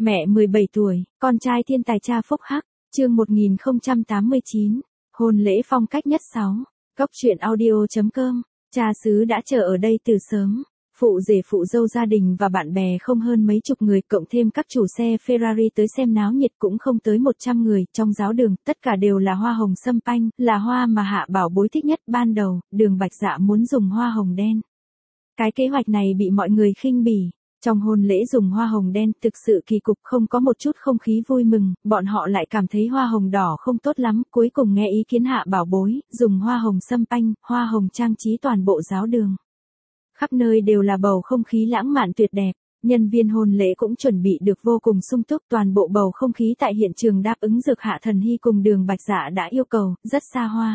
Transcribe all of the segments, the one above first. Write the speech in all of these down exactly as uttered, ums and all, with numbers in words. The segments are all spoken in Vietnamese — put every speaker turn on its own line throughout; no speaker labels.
Mẹ mười bảy tuổi, con trai thiên tài cha phúc hắc, chương một nghìn không trăm tám mươi chín, hôn lễ phong cách nhất sáu, Cốc truyện audio.com, cha xứ đã chờ ở đây từ sớm, phụ rể phụ dâu gia đình và bạn bè không hơn mấy chục người, cộng thêm các chủ xe Ferrari tới xem náo nhiệt cũng không tới một trăm người, trong giáo đường, tất cả đều là hoa hồng sâm panh, là hoa mà Hạ Bảo Bối thích nhất. Ban đầu, Đường Bạch Dạ muốn dùng hoa hồng đen. Cái kế hoạch này bị mọi người khinh bỉ. Trong hôn lễ dùng hoa hồng đen thực sự kỳ cục, không có một chút không khí vui mừng, bọn họ lại cảm thấy hoa hồng đỏ không tốt lắm, cuối cùng nghe ý kiến Hạ Bảo Bối, dùng hoa hồng sâm panh, hoa hồng trang trí toàn bộ giáo đường. Khắp nơi đều là bầu không khí lãng mạn tuyệt đẹp, nhân viên hôn lễ cũng chuẩn bị được vô cùng sung túc, toàn bộ bầu không khí tại hiện trường đáp ứng Dược Hạ Thần Hy cùng Đường Bạch Dạ đã yêu cầu, rất xa hoa.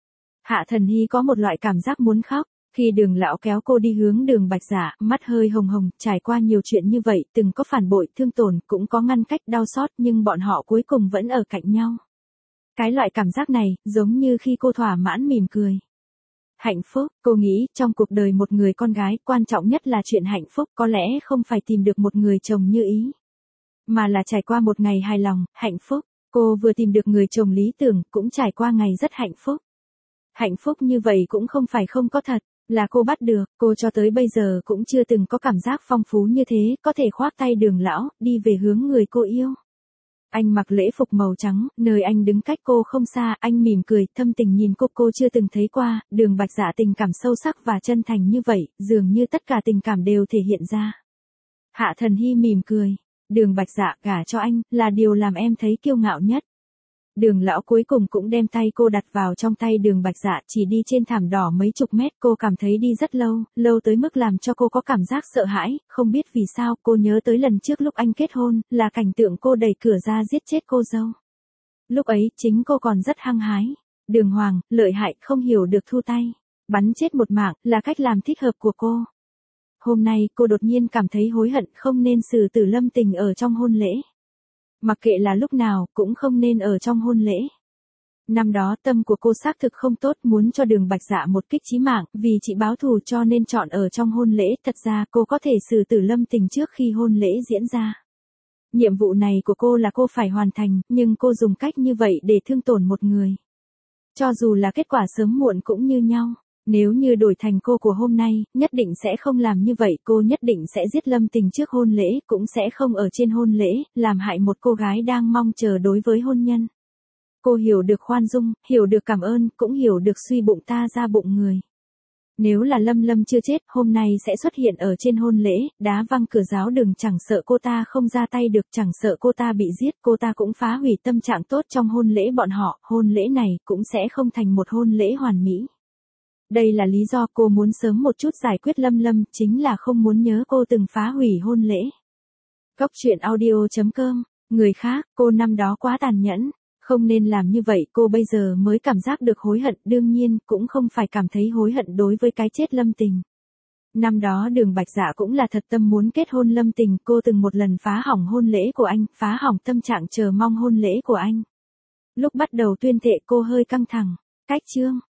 Hạ Thần Hy có một loại cảm giác muốn khóc. Khi Đường lão kéo cô đi hướng Đường Bạch Dạ, mắt hơi hồng hồng, trải qua nhiều chuyện như vậy, từng có phản bội, thương tổn, cũng có ngăn cách, đau xót, nhưng bọn họ cuối cùng vẫn ở cạnh nhau. Cái loại cảm giác này, giống như khi cô thỏa mãn mỉm cười. Hạnh phúc, cô nghĩ, trong cuộc đời một người con gái, quan trọng nhất là chuyện hạnh phúc, có lẽ không phải tìm được một người chồng như ý, mà là trải qua một ngày hài lòng, hạnh phúc. Cô vừa tìm được người chồng lý tưởng, cũng trải qua ngày rất hạnh phúc. Hạnh phúc như vậy cũng không phải không có thật. Là cô bắt được, cô cho tới bây giờ cũng chưa từng có cảm giác phong phú như thế, có thể khoác tay Đường lão, đi về hướng người cô yêu. Anh mặc lễ phục màu trắng, nơi anh đứng cách cô không xa, anh mỉm cười, thâm tình nhìn cô, cô chưa từng thấy qua, Đường Bạch Dạ tình cảm sâu sắc và chân thành như vậy, dường như tất cả tình cảm đều thể hiện ra. Hạ Thần Hy mỉm cười, Đường Bạch Dạ, gả cho anh, là điều làm em thấy kiêu ngạo nhất. Đường lão cuối cùng cũng đem tay cô đặt vào trong tay Đường Bạch Dạ, chỉ đi trên thảm đỏ mấy chục mét, cô cảm thấy đi rất lâu, lâu tới mức làm cho cô có cảm giác sợ hãi, không biết vì sao, cô nhớ tới lần trước lúc anh kết hôn, là cảnh tượng cô đẩy cửa ra giết chết cô dâu. Lúc ấy, chính cô còn rất hăng hái. Đường Hoàng, lợi hại, không hiểu được thu tay. Bắn chết một mạng, là cách làm thích hợp của cô. Hôm nay, cô đột nhiên cảm thấy hối hận, không nên xử tử Lâm Tình ở trong hôn lễ. Mặc kệ là lúc nào, cũng không nên ở trong hôn lễ. Năm đó tâm của cô xác thực không tốt, muốn cho Đường Bạch Dạ một kích chí mạng, vì chị báo thù cho nên chọn ở trong hôn lễ, thật ra cô có thể xử tử Lâm Tình trước khi hôn lễ diễn ra. Nhiệm vụ này của cô là cô phải hoàn thành, nhưng cô dùng cách như vậy để thương tổn một người. Cho dù là kết quả sớm muộn cũng như nhau. Nếu như đổi thành cô của hôm nay, nhất định sẽ không làm như vậy, cô nhất định sẽ giết Lâm Tình trước hôn lễ, cũng sẽ không ở trên hôn lễ, làm hại một cô gái đang mong chờ đối với hôn nhân. Cô hiểu được khoan dung, hiểu được cảm ơn, cũng hiểu được suy bụng ta ra bụng người. Nếu là Lâm Lâm chưa chết, hôm nay sẽ xuất hiện ở trên hôn lễ, đá văng cửa giáo đường, chẳng sợ cô ta không ra tay được, chẳng sợ cô ta bị giết, cô ta cũng phá hủy tâm trạng tốt trong hôn lễ bọn họ, hôn lễ này cũng sẽ không thành một hôn lễ hoàn mỹ. Đây là lý do cô muốn sớm một chút giải quyết Lâm Lâm, chính là không muốn nhớ cô từng phá hủy hôn lễ. Cốc truyện audio.com, người khác, cô năm đó quá tàn nhẫn, không nên làm như vậy, cô bây giờ mới cảm giác được hối hận, đương nhiên, cũng không phải cảm thấy hối hận đối với cái chết Lâm Tình. Năm đó Đường Bạch Dạ cũng là thật tâm muốn kết hôn Lâm Tình, cô từng một lần phá hỏng hôn lễ của anh, phá hỏng tâm trạng chờ mong hôn lễ của anh. Lúc bắt đầu tuyên thệ cô hơi căng thẳng, cách chương.